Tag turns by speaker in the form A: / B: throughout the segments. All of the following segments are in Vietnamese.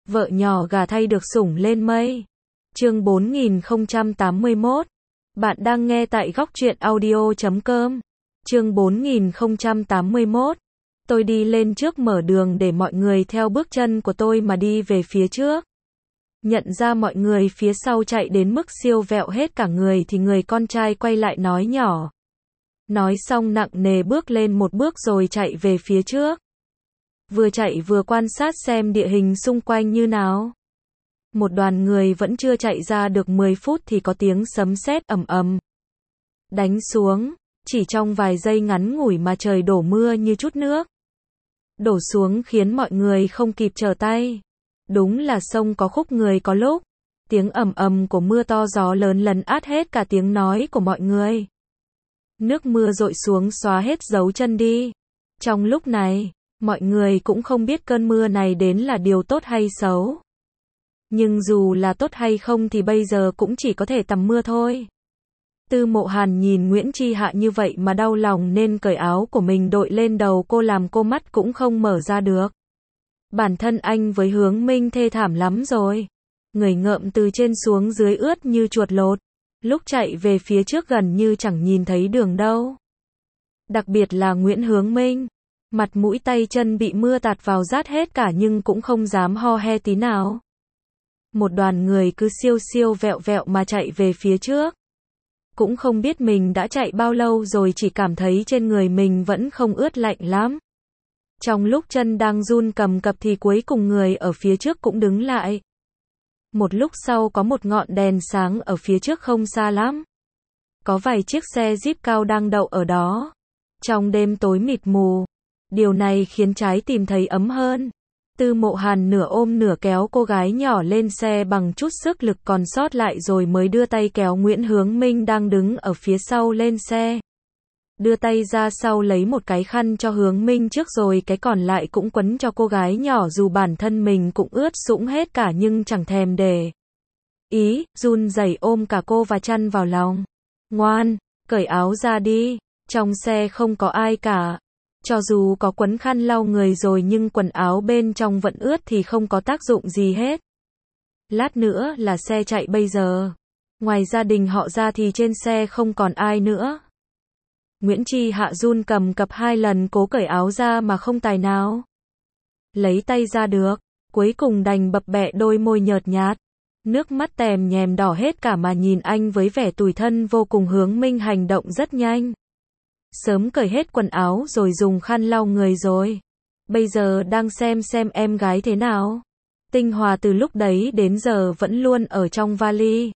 A: Vợ nhỏ gà thay được sủng lên mây. Chương 4081. Bạn đang nghe tại góc truyện audio.com. Chương 4081. Tôi đi lên trước mở đường để mọi người theo bước chân của tôi mà đi về phía trước. Nhận ra mọi người phía sau chạy đến mức siêu vẹo hết cả người thì người con trai quay lại nói nhỏ. Nói xong nặng nề bước lên một bước rồi chạy về phía trước. Vừa chạy vừa quan sát xem địa hình xung quanh như nào. Một đoàn người vẫn chưa chạy ra được 10 phút thì có tiếng sấm sét ầm ầm đánh xuống, chỉ trong vài giây ngắn ngủi mà trời đổ mưa như chút nước. Đổ xuống khiến mọi người không kịp trở tay. Đúng là sông có khúc người có lúc. Tiếng ầm ầm của mưa to gió lớn lấn át hết cả tiếng nói của mọi người. Nước mưa dội xuống xóa hết dấu chân đi. Trong lúc này, mọi người cũng không biết cơn mưa này đến là điều tốt hay xấu. Nhưng dù là tốt hay không thì bây giờ cũng chỉ có thể tầm mưa thôi. Tư Mộ Hàn nhìn Nguyễn Chi Hạ như vậy mà đau lòng nên cởi áo của mình đội lên đầu cô làm cô mắt cũng không mở ra được. Bản thân anh với Hướng Minh thê thảm lắm rồi. Người ngợm từ trên xuống dưới ướt như chuột lột. Lúc chạy về phía trước gần như chẳng nhìn thấy đường đâu. Đặc biệt là Nguyễn Hướng Minh. Mặt mũi tay chân bị mưa tạt vào rát hết cả nhưng cũng không dám ho he tí nào. Một đoàn người cứ siêu siêu vẹo vẹo mà chạy về phía trước. Cũng không biết mình đã chạy bao lâu rồi, chỉ cảm thấy trên người mình vẫn không ướt lạnh lắm. Trong lúc chân đang run cầm cập thì cuối cùng người ở phía trước cũng đứng lại. Một lúc sau có một ngọn đèn sáng ở phía trước không xa lắm. Có vài chiếc xe Jeep cao đang đậu ở đó. Trong đêm tối mịt mù, điều này khiến trái tim thấy ấm hơn. Tư Mộ Hàn nửa ôm nửa kéo cô gái nhỏ lên xe bằng chút sức lực còn sót lại rồi mới đưa tay kéo Nguyễn Hướng Minh đang đứng ở phía sau lên xe. Đưa tay ra sau lấy một cái khăn cho Hướng Minh trước rồi cái còn lại cũng quấn cho cô gái nhỏ, dù bản thân mình cũng ướt sũng hết cả nhưng chẳng thèm để ý, run rẩy ôm cả cô và chăn vào lòng. Ngoan, cởi áo ra đi, trong xe không có ai cả. Cho dù có quấn khăn lau người rồi nhưng quần áo bên trong vẫn ướt thì không có tác dụng gì hết. Lát nữa là xe chạy bây giờ. Ngoài gia đình họ ra thì trên xe không còn ai nữa. Nguyễn Chi Hạ run cầm cập 2 lần cố cởi áo ra mà không tài nào lấy tay ra được. Cuối cùng đành bập bẹ đôi môi nhợt nhạt. Nước mắt tèm nhèm đỏ hết cả mà nhìn anh với vẻ tủi thân vô cùng. Hướng Minh hành động rất nhanh. Sớm cởi hết quần áo rồi dùng khăn lau người rồi. Bây giờ đang xem em gái thế nào. Tinh Hòa từ lúc đấy đến giờ vẫn luôn ở trong vali.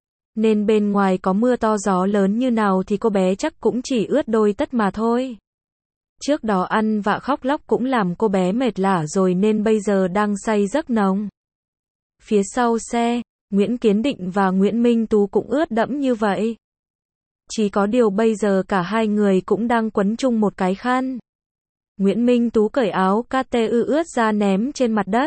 A: Nên bên ngoài có mưa to gió lớn như nào thì cô bé chắc cũng chỉ ướt đôi tất mà thôi. Trước đó ăn vạ khóc lóc cũng làm cô bé mệt lả rồi nên bây giờ đang say giấc nồng. Phía sau xe, Nguyễn Kiến Định và Nguyễn Minh Tú cũng ướt đẫm như vậy. Chỉ có điều bây giờ cả hai người cũng đang quấn chung một cái khăn. Nguyễn Minh Tú cởi áo KTU ướt ra ném trên mặt đất.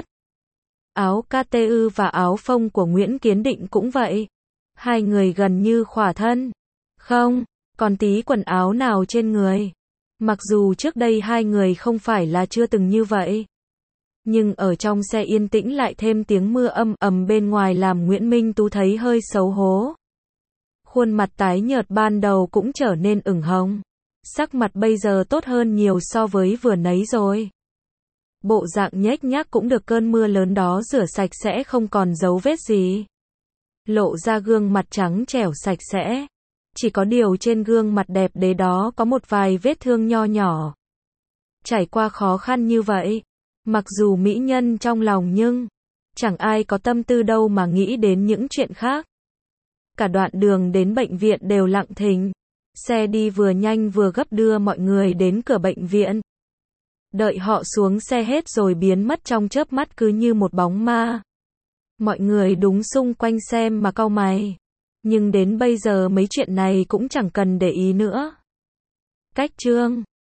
A: Áo KTU và áo phông của Nguyễn Kiến Định cũng vậy. Hai người gần như khỏa thân. Không còn tí quần áo nào trên người. Mặc dù trước đây hai người không phải là chưa từng như vậy. Nhưng ở trong xe yên tĩnh lại thêm tiếng mưa âm ầm bên ngoài làm Nguyễn Minh Tú thấy hơi xấu hổ. Khuôn mặt tái nhợt ban đầu cũng trở nên ửng hồng. Sắc mặt bây giờ tốt hơn nhiều so với vừa nãy rồi. Bộ dạng nhếch nhác cũng được cơn mưa lớn đó rửa sạch sẽ không còn dấu vết gì. Lộ ra gương mặt trắng trẻo sạch sẽ. Chỉ có điều trên gương mặt đẹp đẽ đó có một vài vết thương nho nhỏ. Trải qua khó khăn như vậy, mặc dù mỹ nhân trong lòng nhưng chẳng ai có tâm tư đâu mà nghĩ đến những chuyện khác. Cả đoạn đường đến bệnh viện đều lặng thinh. Xe đi vừa nhanh vừa gấp đưa mọi người đến cửa bệnh viện. Đợi họ xuống xe hết rồi biến mất trong chớp mắt cứ như một bóng ma. Mọi người đúng xung quanh xem mà cau mày. Nhưng đến bây giờ mấy chuyện này cũng chẳng cần để ý nữa. Cách chương